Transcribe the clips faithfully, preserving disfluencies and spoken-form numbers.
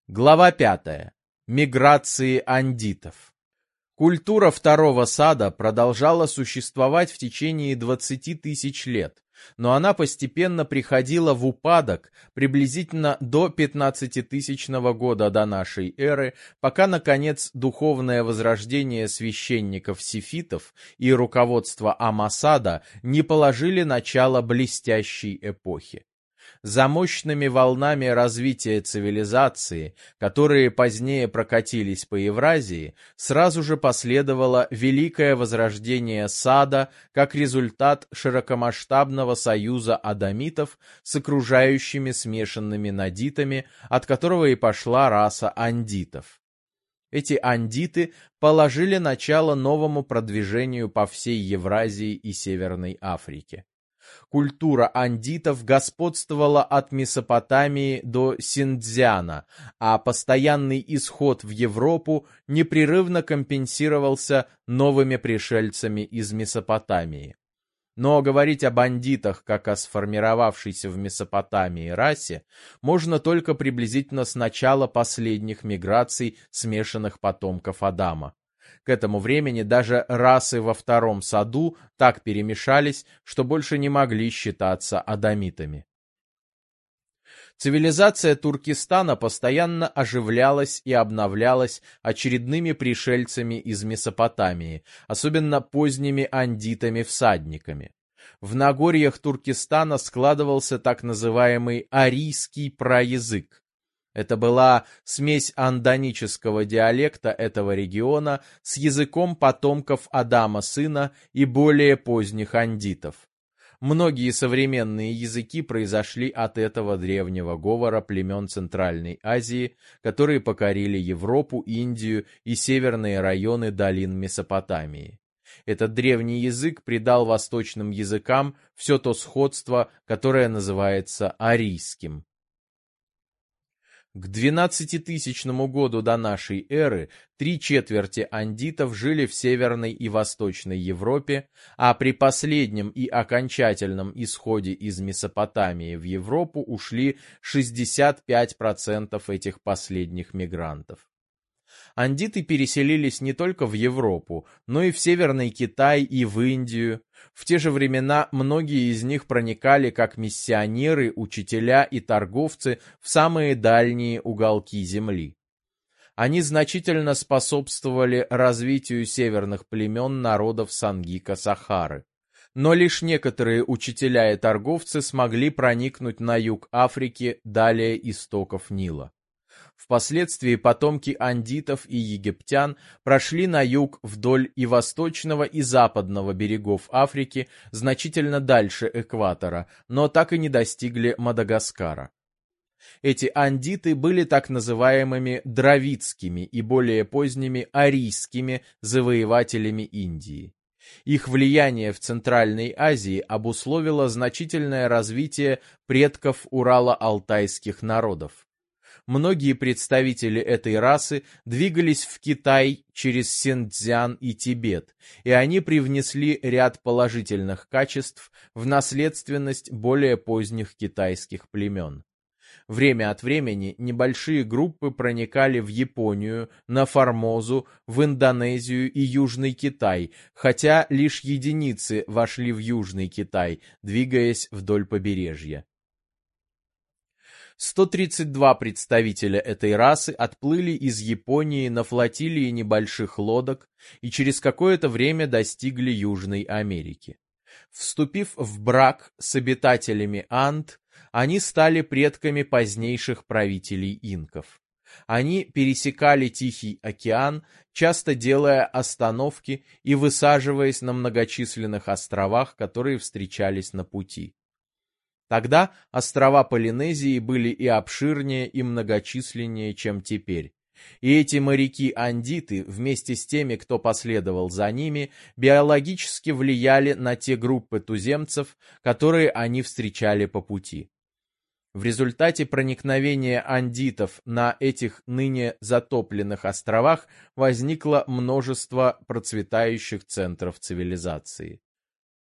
Глава пятая. Миграции андитов. Культура второго сада продолжала существовать в течение двадцати тысяч лет, но она постепенно приходила в упадок приблизительно до пятнадцатитысячного года до нашей эры, пока, наконец, духовное возрождение священников-сефитов и руководство Амасада не положили начало блестящей эпохи. За мощными волнами развития цивилизации, которые позднее прокатились по Евразии, сразу же последовало великое возрождение сада как результат широкомасштабного союза адамитов с окружающими смешанными надитами, от которого и пошла раса андитов. Эти андиты положили начало новому продвижению по всей Евразии и Северной Африке. Культура андитов господствовала от Месопотамии до Синдзяна, а постоянный исход в Европу непрерывно компенсировался новыми пришельцами из Месопотамии. Но говорить о бандитах как о сформировавшейся в Месопотамии расе можно только приблизительно с начала последних миграций смешанных потомков Адама. К этому времени даже расы во втором саду так перемешались, что больше не могли считаться адамитами. Цивилизация Туркестана постоянно оживлялась и обновлялась очередными пришельцами из Месопотамии, особенно поздними андитами-всадниками. В Нагорьях Туркестана складывался так называемый арийский праязык. Это была смесь андонического диалекта этого региона с языком потомков Адама сына и более поздних андитов. Многие современные языки произошли от этого древнего говора племен Центральной Азии, которые покорили Европу, Индию и северные районы долин Месопотамии. Этот древний язык придал восточным языкам все то сходство, которое называется арийским. К двенадцатитысячному году до нашей эры три четверти андитов жили в Северной и Восточной Европе, а при последнем и окончательном исходе из Месопотамии в Европу ушли шестьдесят пять процентов этих последних мигрантов. Андиты переселились не только в Европу, но и в Северный Китай и в Индию. В те же времена многие из них проникали как миссионеры, учителя и торговцы в самые дальние уголки земли. Они значительно способствовали развитию северных племен народов Сангика-Сахары. Но лишь некоторые учителя и торговцы смогли проникнуть на юг Африки далее истоков Нила. Впоследствии потомки андитов и египтян прошли на юг вдоль и восточного, и западного берегов Африки значительно дальше экватора, но так и не достигли Мадагаскара. Эти андиты были так называемыми дравидскими и более поздними арийскими завоевателями Индии. Их влияние в Центральной Азии обусловило значительное развитие предков урало-алтайских народов. Многие представители этой расы двигались в Китай через Синьцзян и Тибет, и они привнесли ряд положительных качеств в наследственность более поздних китайских племен. Время от времени небольшие группы проникали в Японию, на Формозу, в Индонезию и Южный Китай, хотя лишь единицы вошли в Южный Китай, двигаясь вдоль побережья. сто тридцать два представителя этой расы отплыли из Японии на флотилии небольших лодок и через какое-то время достигли Южной Америки. Вступив в брак с обитателями Анд, они стали предками позднейших правителей инков. Они пересекали Тихий океан, часто делая остановки и высаживаясь на многочисленных островах, которые встречались на пути. Тогда острова Полинезии были и обширнее, и многочисленнее, чем теперь. И эти моряки-андиты, вместе с теми, кто последовал за ними, биологически влияли на те группы туземцев, которые они встречали по пути. В результате проникновения андитов на этих ныне затопленных островах возникло множество процветающих центров цивилизации.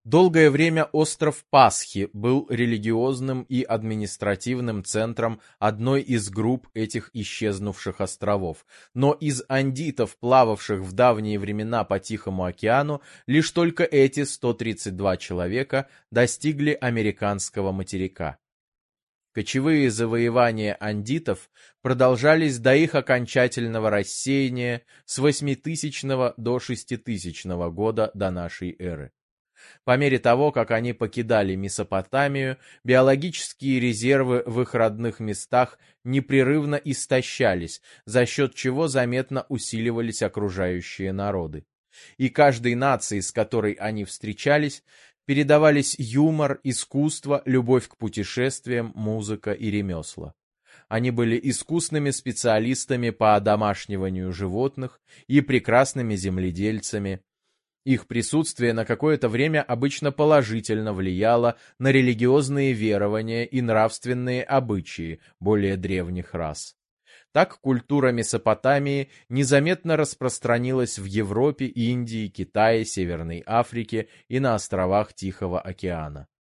Долгое время остров Пасхи был религиозным и административным центром одной из групп этих исчезнувших островов, но из андитов, плававших в давние времена по Тихому океану, лишь только эти сто тридцать два человека достигли американского материка. Кочевые завоевания андитов продолжались до их окончательного рассеяния с восьмитысячного до шеститысячного года до нашей эры. По мере того, как они покидали Месопотамию, биологические резервы в их родных местах непрерывно истощались, за счет чего заметно усиливались окружающие народы. И каждой нации, с которой они встречались, передавались юмор, искусство, любовь к путешествиям, музыка и ремесла. Они были искусными специалистами по одомашниванию животных и прекрасными земледельцами. Их присутствие на какое-то время обычно положительно влияло на религиозные верования и нравственные обычаи более древних рас. Так культура Месопотамии незаметно распространилась в Европе, Индии, Китае, Северной Африке и на островах Тихого океана.